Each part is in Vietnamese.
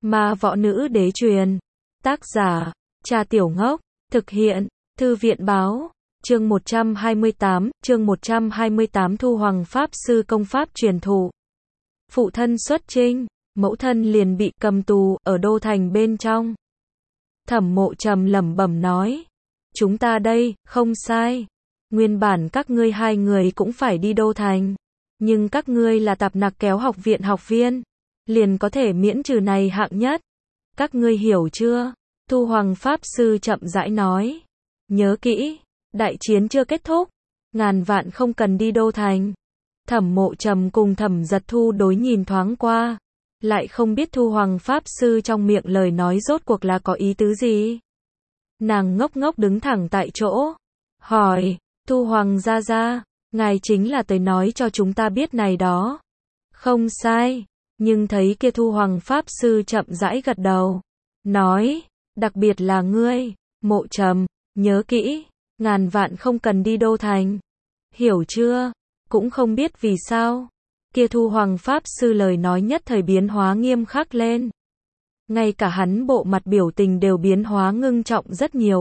Ma võ nữ đế truyền. Tác giả, Trà Tiểu Ngốc. Thực hiện, Thư viện báo. Chương 128, Thu Hoàng Pháp Sư công pháp truyền thụ. Phụ thân xuất chinh, mẫu thân liền bị cầm tù ở đô thành bên trong. Thẩm Mộ Trầm lẩm bẩm nói, chúng ta đây, không sai. Nguyên bản các ngươi hai người cũng phải đi đô thành. Nhưng các ngươi là tạp nặc kéo học viện học viên. Liền có thể miễn trừ này hạng nhất. Các ngươi hiểu chưa? Thu Hoàng Pháp Sư chậm rãi nói. Nhớ kỹ, đại chiến chưa kết thúc. Ngàn vạn không cần đi đô thành. Thẩm Mộ Trầm cùng Thẩm Giật Thu đối nhìn thoáng qua. Lại không biết Thu Hoàng Pháp Sư trong miệng lời nói rốt cuộc là có ý tứ gì. Nàng ngốc ngốc đứng thẳng tại chỗ. Hỏi, Thu Hoàng gia gia, ngài chính là tới nói cho chúng ta biết này đó. Không sai, nhưng thấy kia Thu Hoàng Pháp Sư chậm rãi gật đầu. Nói, đặc biệt là ngươi, Mộ Trầm, nhớ kỹ, ngàn vạn không cần đi đô thành. Hiểu chưa? Cũng không biết vì sao. Kia Thu Hoàng Pháp Sư lời nói nhất thời biến hóa nghiêm khắc lên. Ngay cả hắn bộ mặt biểu tình đều biến hóa ngưng trọng rất nhiều,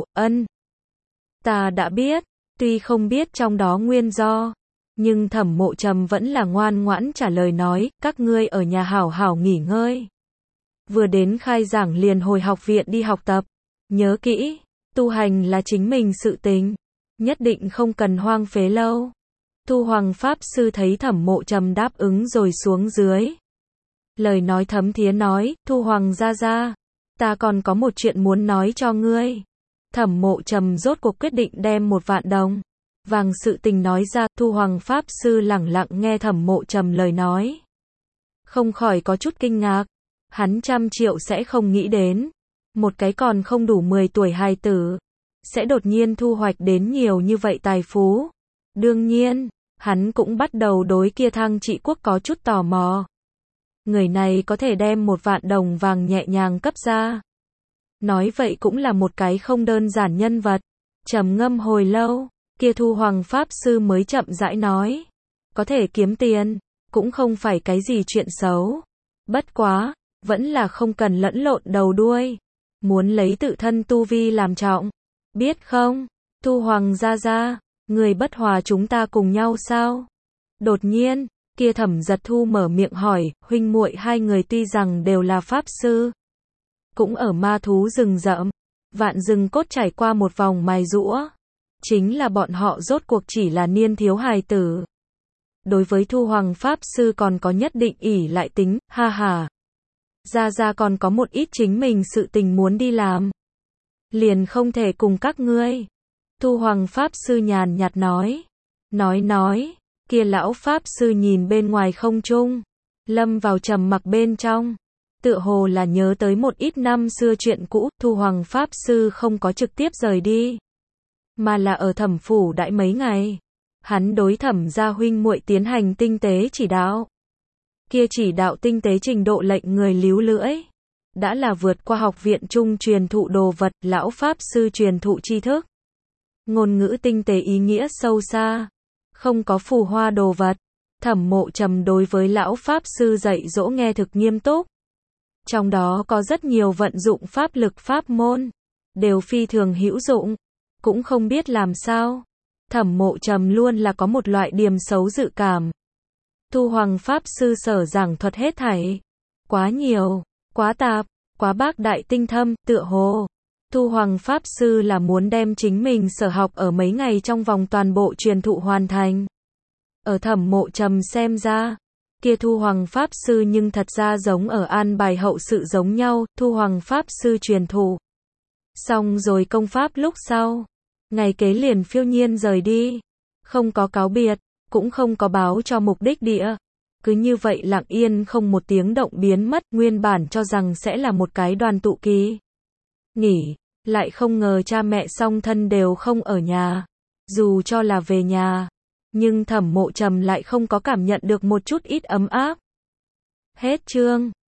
ta đã biết, tuy không biết trong đó nguyên do, nhưng Thẩm Mộ Trầm vẫn là ngoan ngoãn trả lời nói, các ngươi ở nhà hảo hảo nghỉ ngơi. Vừa đến khai giảng liền hồi học viện đi học tập. Nhớ kỹ, tu hành là chính mình sự tình, nhất định không cần hoang phế lâu. Thu Hoàng Pháp Sư thấy Thẩm Mộ Trầm đáp ứng rồi xuống dưới. Lời nói thấm thía nói, Thu Hoàng gia gia, ta còn có một chuyện muốn nói cho ngươi. Thẩm Mộ Trầm rốt cuộc quyết định đem 1.000.000 đồng vàng sự tình nói ra. Thu Hoàng Pháp Sư lẳng lặng nghe Thẩm Mộ Trầm lời nói. Không khỏi có chút kinh ngạc. Hắn 100 triệu sẽ không nghĩ đến. Một cái còn không đủ 10 tuổi hài tử. Sẽ đột nhiên thu hoạch đến nhiều như vậy tài phú. Đương nhiên, hắn cũng bắt đầu đối kia Thăng Trị Quốc có chút tò mò. Người này có thể đem 1.000.000 đồng vàng nhẹ nhàng cấp ra. Nói vậy cũng là một cái không đơn giản nhân vật. Trầm ngâm hồi lâu, kia Thu Hoàng Pháp Sư mới chậm rãi nói. Có thể kiếm tiền, cũng không phải cái gì chuyện xấu. Bất quá, vẫn là không cần lẫn lộn đầu đuôi. Muốn lấy tự thân tu vi làm trọng. Biết không, Thu Hoàng gia gia, người bất hòa chúng ta cùng nhau sao? Đột nhiên, kia Thẩm Giật Thu mở miệng hỏi, huynh muội hai người tuy rằng đều là Pháp Sư. Cũng ở ma thú rừng rậm, vạn rừng cốt trải qua một vòng mài giũa. Chính là bọn họ rốt cuộc chỉ là niên thiếu hài tử. Đối với Thu Hoàng Pháp Sư còn có nhất định ỷ lại tính, ha ha. Gia gia còn có một ít chính mình sự tình muốn đi làm. Liền không thể cùng các ngươi. Thu Hoàng Pháp Sư nhàn nhạt nói. Nói, kia lão Pháp Sư nhìn bên ngoài không trung. Lâm vào trầm mặc bên trong. Tựa hồ là nhớ tới một ít năm xưa chuyện cũ. Thu Hoàng Pháp Sư không có trực tiếp rời đi. Mà là ở Thẩm phủ đãi mấy ngày. Hắn đối Thẩm gia huynh muội tiến hành tinh tế chỉ đạo. Kia chỉ đạo tinh tế trình độ lệnh người líu lưỡi. Đã là vượt qua học viện trung truyền thụ đồ vật, lão Pháp Sư truyền thụ tri thức. Ngôn ngữ tinh tế ý nghĩa sâu xa. Không có phù hoa đồ vật. Thẩm Mộ Trầm đối với lão Pháp Sư dạy dỗ nghe thực nghiêm túc. Trong đó có rất nhiều vận dụng pháp lực pháp môn. Đều phi thường hữu dụng. Cũng không biết làm sao. Thẩm Mộ Trầm luôn là có một loại điềm xấu dự cảm. Thu Hoàng Pháp Sư sở giảng thuật hết thảy. Quá nhiều, quá tạp, quá bác đại tinh thâm, tựa hồ. Thu Hoàng Pháp Sư là muốn đem chính mình sở học ở mấy ngày trong vòng toàn bộ truyền thụ hoàn thành. Ở Thẩm Mộ Trầm xem ra, kia Thu Hoàng Pháp Sư nhưng thật ra giống ở an bài hậu sự giống nhau. Thu Hoàng Pháp Sư truyền thụ. Xong rồi công pháp lúc sau. Ngày kế liền phiêu nhiên rời đi. Không có cáo biệt. Cũng không có báo cho mục đích địa. Cứ như vậy lặng yên không một tiếng động biến mất. Nguyên bản cho rằng sẽ là một cái đoàn tụ kỳ nghỉ. Lại không ngờ cha mẹ song thân đều không ở nhà. Dù cho là về nhà. Nhưng Thẩm Mộ Trầm lại không có cảm nhận được một chút ít ấm áp. Hết chương.